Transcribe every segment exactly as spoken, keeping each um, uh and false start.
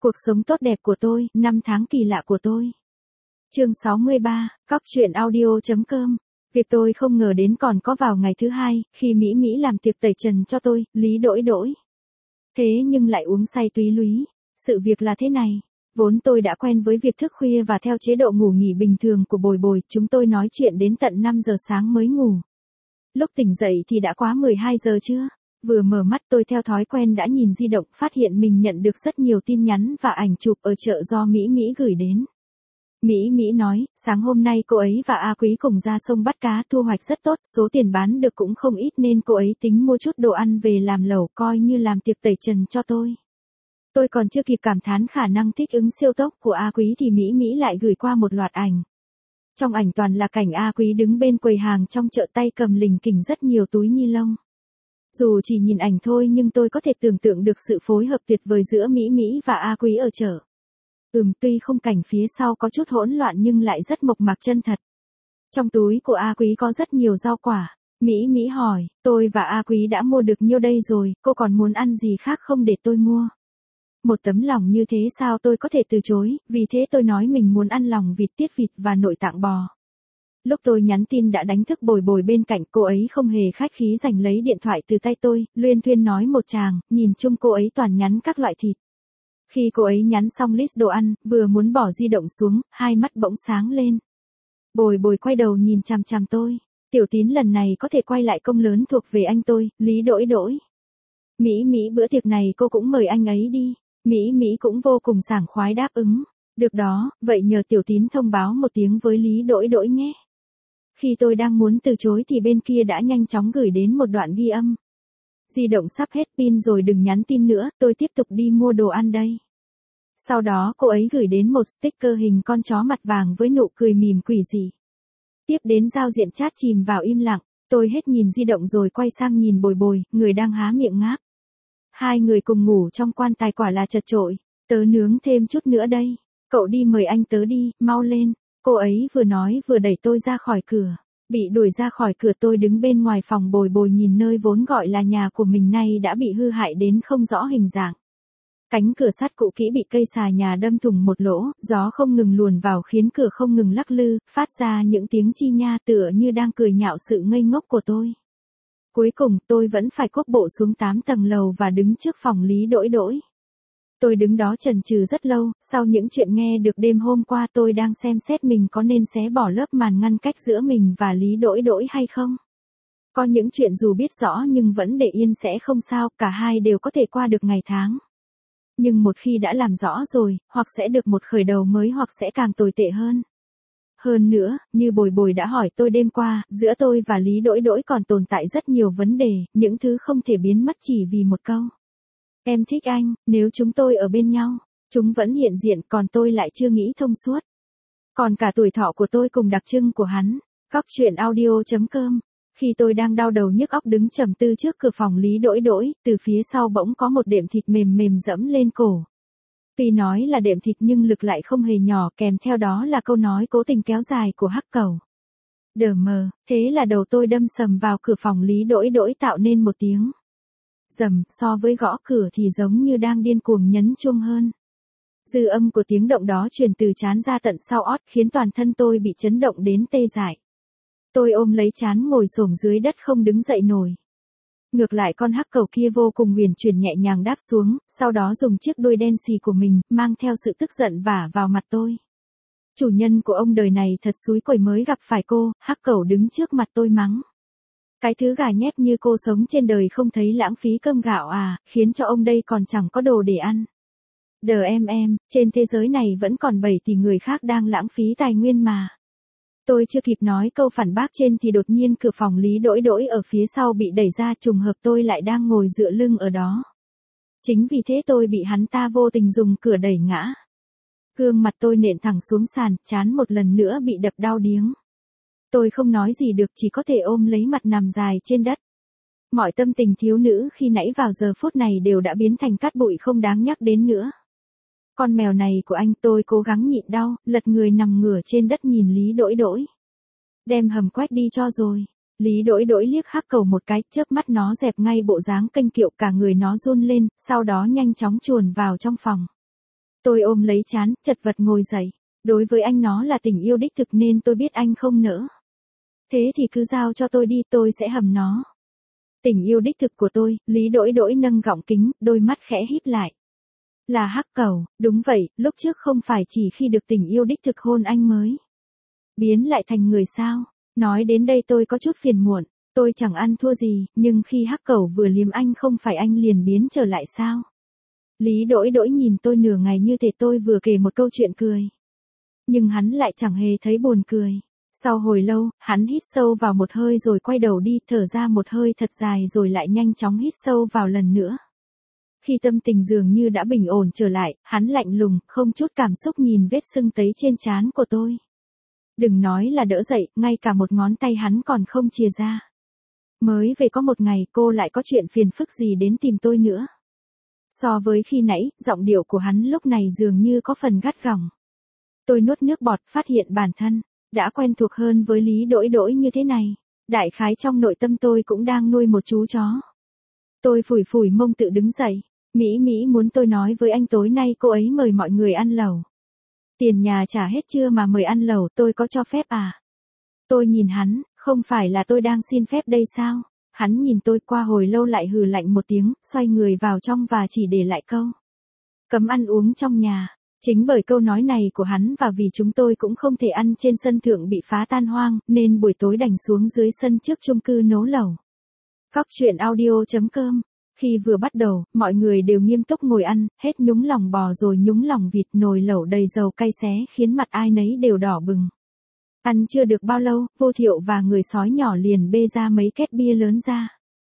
Cuộc sống tốt đẹp của tôi, năm tháng kỳ lạ của tôi. Chương sáu mươi ba, cóc truyện audio chấm com. Việc tôi không ngờ đến còn có vào ngày thứ hai, khi Mỹ Mỹ làm tiệc tẩy trần cho tôi, Lý Đỗi Đỗi. Thế nhưng lại uống say túy lúy. Sự việc là thế này. Vốn tôi đã quen với việc thức khuya và theo chế độ ngủ nghỉ bình thường của Bồi Bồi, chúng tôi nói chuyện đến tận năm giờ sáng mới ngủ. Lúc tỉnh dậy thì đã quá mười hai giờ trưa. Vừa mở mắt tôi theo thói quen đã nhìn di động, phát hiện mình nhận được rất nhiều tin nhắn và ảnh chụp ở chợ do Mỹ Mỹ gửi đến. Mỹ Mỹ nói, sáng hôm nay cô ấy và A Quý cùng ra sông bắt cá, thu hoạch rất tốt, số tiền bán được cũng không ít nên cô ấy tính mua chút đồ ăn về làm lẩu, coi như làm tiệc tẩy trần cho tôi. Tôi còn chưa kịp cảm thán khả năng thích ứng siêu tốc của A Quý thì Mỹ Mỹ lại gửi qua một loạt ảnh. Trong ảnh toàn là cảnh A Quý đứng bên quầy hàng trong chợ, tay cầm lình kình rất nhiều túi ni lông. Dù chỉ nhìn ảnh thôi nhưng tôi có thể tưởng tượng được sự phối hợp tuyệt vời giữa Mỹ Mỹ và A Quý ở chợ. Ừm, tuy khung cảnh phía sau có chút hỗn loạn nhưng lại rất mộc mạc chân thật. Trong túi của A Quý có rất nhiều rau quả. Mỹ Mỹ hỏi, tôi và A Quý đã mua được nhiêu đây rồi, cô còn muốn ăn gì khác không để tôi mua? Một tấm lòng như thế sao tôi có thể từ chối, vì thế tôi nói mình muốn ăn lòng vịt, tiết vịt và nội tạng bò. Lúc tôi nhắn tin đã đánh thức Bồi Bồi bên cạnh, cô ấy không hề khách khí giành lấy điện thoại từ tay tôi, luyên thuyên nói một tràng, nhìn chung cô ấy toàn nhắn các loại thịt. Khi cô ấy nhắn xong list đồ ăn, vừa muốn bỏ di động xuống, hai mắt bỗng sáng lên. Bồi Bồi quay đầu nhìn chằm chằm tôi, Tiểu Tín lần này có thể quay lại công lớn thuộc về anh tôi, Lý Đỗi Đỗi. Mỹ Mỹ bữa tiệc này cô cũng mời anh ấy đi. Mỹ Mỹ cũng vô cùng sảng khoái đáp ứng. Được đó, vậy nhờ Tiểu Tín thông báo một tiếng với Lý Đỗi Đỗi nhé. Khi tôi đang muốn từ chối thì bên kia đã nhanh chóng gửi đến một đoạn ghi âm. Di động sắp hết pin rồi, đừng nhắn tin nữa, tôi tiếp tục đi mua đồ ăn đây. Sau đó cô ấy gửi đến một sticker hình con chó mặt vàng với nụ cười mỉm quỷ dị. Tiếp đến giao diện chat chìm vào im lặng, tôi hết nhìn di động rồi quay sang nhìn Bồi Bồi, người đang há miệng ngáp. Hai người cùng ngủ trong quan tài quả là chật chội, tớ nướng thêm chút nữa đây, cậu đi mời anh tớ đi, mau lên. Cô ấy vừa nói vừa đẩy tôi ra khỏi cửa. Bị đuổi ra khỏi cửa, tôi đứng bên ngoài phòng Bồi Bồi nhìn nơi vốn gọi là nhà của mình nay đã bị hư hại đến không rõ hình dạng. Cánh cửa sắt cũ kỹ bị cây xà nhà đâm thủng một lỗ, gió không ngừng luồn vào khiến cửa không ngừng lắc lư, phát ra những tiếng chi nha tựa như đang cười nhạo sự ngây ngốc của tôi. Cuối cùng tôi vẫn phải cuốc bộ xuống tám tầng lầu và đứng trước phòng Lý Đỗi Đỗi. Tôi đứng đó chần chừ rất lâu, sau những chuyện nghe được đêm hôm qua tôi đang xem xét mình có nên xé bỏ lớp màn ngăn cách giữa mình và Lý Đỗi Đỗi hay không. Có những chuyện dù biết rõ nhưng vẫn để yên sẽ không sao, cả hai đều có thể qua được ngày tháng. Nhưng một khi đã làm rõ rồi, hoặc sẽ được một khởi đầu mới hoặc sẽ càng tồi tệ hơn. Hơn nữa, như Bồi Bồi đã hỏi tôi đêm qua, giữa tôi và Lý Đỗi Đỗi còn tồn tại rất nhiều vấn đề, những thứ không thể biến mất chỉ vì một câu. Em thích anh, nếu chúng tôi ở bên nhau, chúng vẫn hiện diện, còn tôi lại chưa nghĩ thông suốt. Còn cả tuổi thọ của tôi cùng đặc trưng của hắn. Cóc truyện audio chấm com. Khi tôi đang đau đầu nhức óc đứng trầm tư trước cửa phòng Lý Đỗi Đỗi, từ phía sau bỗng có một đệm thịt mềm mềm dẫm lên cổ. Tuy nói là đệm thịt nhưng lực lại không hề nhỏ, kèm theo đó là câu nói cố tình kéo dài của Hắc Cẩu. Đờ mờ, thế là đầu tôi đâm sầm vào cửa phòng Lý Đỗi Đỗi tạo nên một tiếng rầm, so với gõ cửa thì giống như đang điên cuồng nhấn chuông hơn. Dư âm của tiếng động đó truyền từ trán ra tận sau ót, khiến toàn thân tôi bị chấn động đến tê dại. Tôi ôm lấy trán ngồi xổm dưới đất không đứng dậy nổi. Ngược lại con hắc cẩu kia vô cùng huyền chuyển nhẹ nhàng đáp xuống, sau đó dùng chiếc đuôi đen xì của mình, mang theo sự tức giận vả vào mặt tôi. Chủ nhân của ông đời này thật xúi quẩy mới gặp phải cô, hắc cẩu đứng trước mặt tôi mắng. Cái thứ gà nhép như cô sống trên đời không thấy lãng phí cơm gạo à, khiến cho ông đây còn chẳng có đồ để ăn. Đờ em em, trên thế giới này vẫn còn bảy tỷ người khác đang lãng phí tài nguyên mà. Tôi chưa kịp nói câu phản bác trên thì đột nhiên cửa phòng Lý Đỗi Đỗi ở phía sau bị đẩy ra, trùng hợp tôi lại đang ngồi dựa lưng ở đó. Chính vì thế tôi bị hắn ta vô tình dùng cửa đẩy ngã. Gương mặt tôi nện thẳng xuống sàn, trán một lần nữa bị đập đau điếng. Tôi không nói gì được, chỉ có thể ôm lấy mặt nằm dài trên đất. Mọi tâm tình thiếu nữ khi nãy vào giờ phút này đều đã biến thành cát bụi không đáng nhắc đến nữa. Con mèo này của anh, tôi cố gắng nhịn đau, lật người nằm ngửa trên đất nhìn Lý Đỗi Đỗi. Đem hầm quét đi cho rồi. Lý Đỗi Đỗi liếc Hắc Cẩu một cái, chớp mắt nó dẹp ngay bộ dáng kênh kiệu, cả người nó run lên, sau đó nhanh chóng chuồn vào trong phòng. Tôi ôm lấy trán, chật vật ngồi dậy. Đối với anh nó là tình yêu đích thực nên tôi biết anh không nỡ. Thế thì cứ giao cho tôi đi, tôi sẽ hầm nó. Tình yêu đích thực của tôi, Lý Đỗi Đỗi nâng gọng kính, đôi mắt khẽ híp lại. Là Hắc Cẩu, đúng vậy, lúc trước không phải chỉ khi được tình yêu đích thực hôn anh mới biến lại thành người sao? Nói đến đây tôi có chút phiền muộn, tôi chẳng ăn thua gì, nhưng khi Hắc Cẩu vừa liếm anh không phải anh liền biến trở lại sao? Lý Đỗi Đỗi nhìn tôi nửa ngày như thể tôi vừa kể một câu chuyện cười. Nhưng hắn lại chẳng hề thấy buồn cười. Sau hồi lâu, hắn hít sâu vào một hơi rồi quay đầu đi, thở ra một hơi thật dài rồi lại nhanh chóng hít sâu vào lần nữa. Khi tâm tình dường như đã bình ổn trở lại, hắn lạnh lùng, không chút cảm xúc nhìn vết sưng tấy trên trán của tôi. Đừng nói là đỡ dậy, ngay cả một ngón tay hắn còn không chìa ra. Mới về có một ngày cô lại có chuyện phiền phức gì đến tìm tôi nữa. So với khi nãy, giọng điệu của hắn lúc này dường như có phần gắt gỏng. Tôi nuốt nước bọt, phát hiện bản thân đã quen thuộc hơn với Lý Đỗi Đỗi như thế này. Đại khái trong nội tâm tôi cũng đang nuôi một chú chó. Tôi phủi phủi mông tự đứng dậy. Mỹ Mỹ muốn tôi nói với anh tối nay cô ấy mời mọi người ăn lẩu. Tiền nhà trả hết chưa mà mời ăn lẩu, tôi có cho phép à? Tôi nhìn hắn, không phải là tôi đang xin phép đây sao? Hắn nhìn tôi qua hồi lâu lại hừ lạnh một tiếng, xoay người vào trong và chỉ để lại câu cấm ăn uống trong nhà. Chính bởi câu nói này của hắn và vì chúng tôi cũng không thể ăn trên sân thượng bị phá tan hoang, nên buổi tối đành xuống dưới sân trước chung cư nấu lẩu. Cóc truyện audio chấm com. Khi vừa bắt đầu, mọi người đều nghiêm túc ngồi ăn, hết nhúng lòng bò rồi nhúng lòng vịt, nồi lẩu đầy dầu cay xé khiến mặt ai nấy đều đỏ bừng. Ăn chưa được bao lâu, Vô Thiệu và người sói nhỏ liền bê ra mấy két bia lớn ra.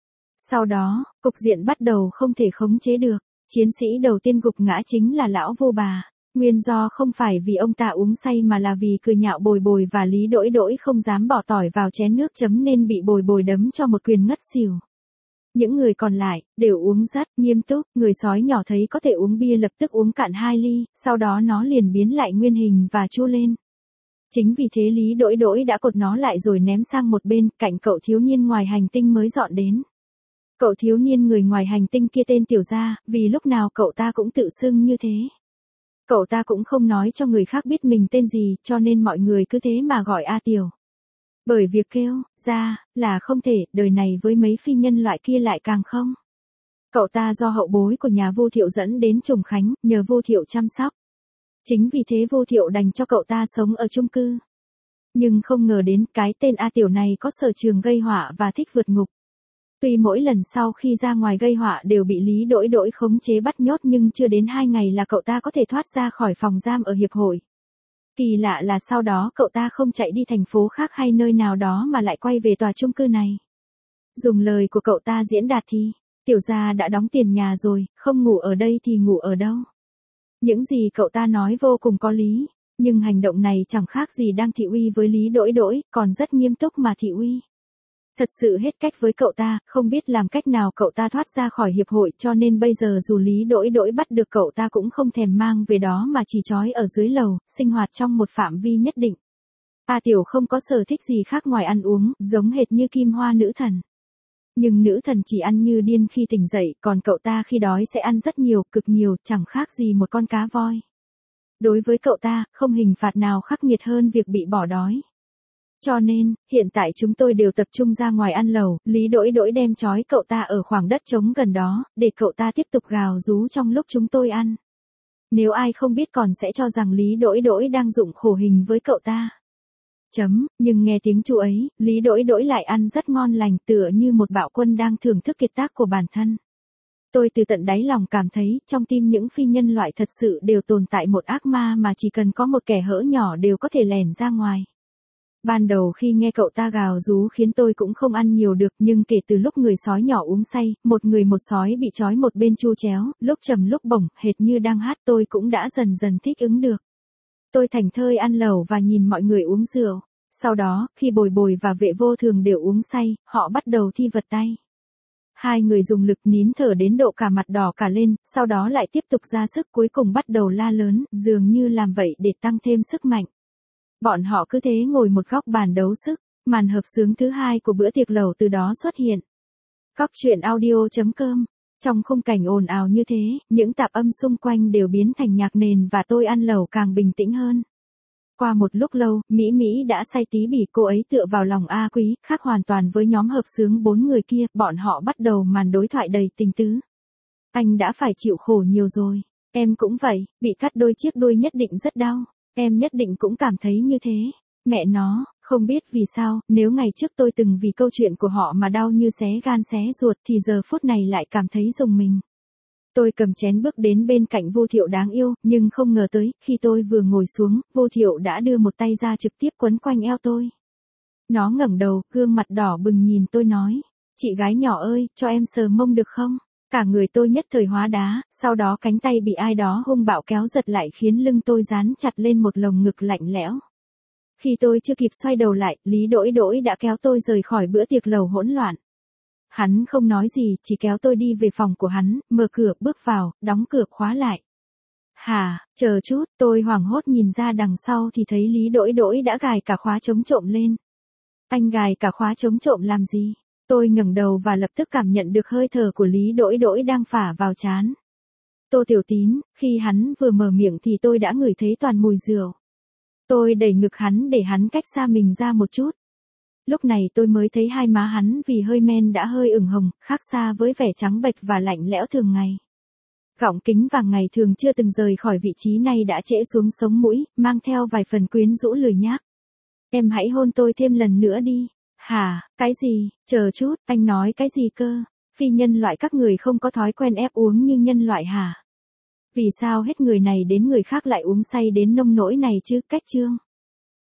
Sau đó, cục diện bắt đầu không thể khống chế được. Chiến sĩ đầu tiên gục ngã chính là lão Vô Bà. Nguyên do không phải vì ông ta uống say mà là vì cười nhạo Bồi Bồi và Lý Đỗi Đỗi không dám bỏ tỏi vào chén nước chấm nên bị Bồi Bồi đấm cho một quyền ngất xỉu. Những người còn lại, đều uống rất nghiêm túc, người sói nhỏ thấy có thể uống bia lập tức uống cạn hai ly, sau đó nó liền biến lại nguyên hình và chu lên. Chính vì thế Lý Đỗi Đỗi đã cột nó lại rồi ném sang một bên, cạnh cậu thiếu niên ngoài hành tinh mới dọn đến. Cậu thiếu niên người ngoài hành tinh kia tên Tiểu Gia, vì lúc nào cậu ta cũng tự xưng như thế. Cậu ta cũng không nói cho người khác biết mình tên gì, cho nên mọi người cứ thế mà gọi A Tiểu. Bởi việc kêu ra là không thể, đời này với mấy phi nhân loại kia lại càng không. Cậu ta do hậu bối của nhà Vô Thiệu dẫn đến Trùng Khánh, nhờ Vô Thiệu chăm sóc. Chính vì thế Vô Thiệu đành cho cậu ta sống ở chung cư. Nhưng không ngờ đến cái tên A Tiểu này có sở trường gây họa và thích vượt ngục. Tuy mỗi lần sau khi ra ngoài gây họa đều bị Lý Đỗi Đỗi khống chế bắt nhốt nhưng chưa đến hai ngày là cậu ta có thể thoát ra khỏi phòng giam ở hiệp hội. Kỳ lạ là sau đó cậu ta không chạy đi thành phố khác hay nơi nào đó mà lại quay về tòa chung cư này. Dùng lời của cậu ta diễn đạt thì, Tiểu Gia đã đóng tiền nhà rồi, không ngủ ở đây thì ngủ ở đâu. Những gì cậu ta nói vô cùng có lý, nhưng hành động này chẳng khác gì đang thị uy với Lý Đỗi Đỗi, còn rất nghiêm túc mà thị uy. Thật sự hết cách với cậu ta, không biết làm cách nào cậu ta thoát ra khỏi hiệp hội cho nên bây giờ dù Lý Đỗi Đỗi bắt được cậu ta cũng không thèm mang về đó mà chỉ trói ở dưới lầu, sinh hoạt trong một phạm vi nhất định. A Tiểu không có sở thích gì khác ngoài ăn uống, giống hệt như Kim Hoa nữ thần. Nhưng nữ thần chỉ ăn như điên khi tỉnh dậy, còn cậu ta khi đói sẽ ăn rất nhiều, cực nhiều, chẳng khác gì một con cá voi. Đối với cậu ta, không hình phạt nào khắc nghiệt hơn việc bị bỏ đói. Cho nên, hiện tại chúng tôi đều tập trung ra ngoài ăn lẩu, Lý Đỗi Đỗi đem trói cậu ta ở khoảng đất trống gần đó, để cậu ta tiếp tục gào rú trong lúc chúng tôi ăn. Nếu ai không biết còn sẽ cho rằng Lý Đỗi Đỗi đang dụng khổ hình với cậu ta. Chấm, nhưng nghe tiếng chú ấy, Lý Đỗi Đỗi lại ăn rất ngon lành tựa như một bạo quân đang thưởng thức kiệt tác của bản thân. Tôi từ tận đáy lòng cảm thấy, trong tim những phi nhân loại thật sự đều tồn tại một ác ma mà chỉ cần có một kẻ hở nhỏ đều có thể lẻn ra ngoài. Ban đầu khi nghe cậu ta gào rú khiến tôi cũng không ăn nhiều được nhưng kể từ lúc người sói nhỏ uống say, một người một sói bị trói một bên chu chéo, lúc trầm lúc bổng, hệt như đang hát tôi cũng đã dần dần thích ứng được. Tôi thành thơi ăn lẩu và nhìn mọi người uống rượu. Sau đó, khi Bồi Bồi và Vệ Vô Thường đều uống say, họ bắt đầu thi vật tay. Hai người dùng lực nín thở đến độ cả mặt đỏ cả lên, sau đó lại tiếp tục ra sức cuối cùng bắt đầu la lớn, dường như làm vậy để tăng thêm sức mạnh. Bọn họ cứ thế ngồi một góc bàn đấu sức, màn hợp xướng thứ hai của bữa tiệc lẩu từ đó xuất hiện. Cóc truyện audio chấm com Trong khung cảnh ồn ào như thế, những tạp âm xung quanh đều biến thành nhạc nền và tôi ăn lẩu càng bình tĩnh hơn. Qua một lúc lâu, Mỹ Mỹ đã say tí bỉ, cô ấy tựa vào lòng A Quý, khác hoàn toàn với nhóm hợp xướng bốn người kia, bọn họ bắt đầu màn đối thoại đầy tình tứ. Anh đã phải chịu khổ nhiều rồi, em cũng vậy, bị cắt đôi chiếc đuôi nhất định rất đau, em nhất định cũng cảm thấy như thế. Mẹ nó, không biết vì sao, nếu ngày trước tôi từng vì câu chuyện của họ mà đau như xé gan xé ruột thì giờ phút này lại cảm thấy rùng mình. Tôi cầm chén bước đến bên cạnh Vô Thiệu đáng yêu, nhưng không ngờ tới, khi tôi vừa ngồi xuống, Vô Thiệu đã đưa một tay ra trực tiếp quấn quanh eo tôi. Nó ngẩng đầu, gương mặt đỏ bừng nhìn tôi nói, chị gái nhỏ ơi, cho em sờ mông được không? Cả người tôi nhất thời hóa đá, sau đó cánh tay bị ai đó hung bạo kéo giật lại khiến lưng tôi dán chặt lên một lồng ngực lạnh lẽo. Khi tôi chưa kịp xoay đầu lại, Lý Đỗi Đỗi đã kéo tôi rời khỏi bữa tiệc lẩu hỗn loạn. Hắn không nói gì, chỉ kéo tôi đi về phòng của hắn, mở cửa bước vào, đóng cửa khóa lại. Hà, chờ chút, tôi hoảng hốt nhìn ra đằng sau thì thấy Lý Đỗi Đỗi đã gài cả khóa chống trộm lên. Anh gài cả khóa chống trộm làm gì? Tôi ngẩng đầu và lập tức cảm nhận được hơi thở của Lý Đỗi Đỗi đang phả vào trán. Tô Tiểu Tín, khi hắn vừa mở miệng thì tôi đã ngửi thấy toàn mùi rượu. Tôi đẩy ngực hắn để hắn cách xa mình ra một chút. Lúc này tôi mới thấy hai má hắn vì hơi men đã hơi ửng hồng, khác xa với vẻ trắng bệch và lạnh lẽo thường ngày. Gọng kính vàng ngày thường chưa từng rời khỏi vị trí này đã trễ xuống sống mũi, mang theo vài phần quyến rũ lười nhác. Em hãy hôn tôi thêm lần nữa đi. Hả, cái gì, chờ chút, anh nói cái gì cơ? Phi nhân loại các người không có thói quen ép uống như nhân loại hả? Vì sao hết người này đến người khác lại uống say đến nông nỗi này chứ, Cách Trương?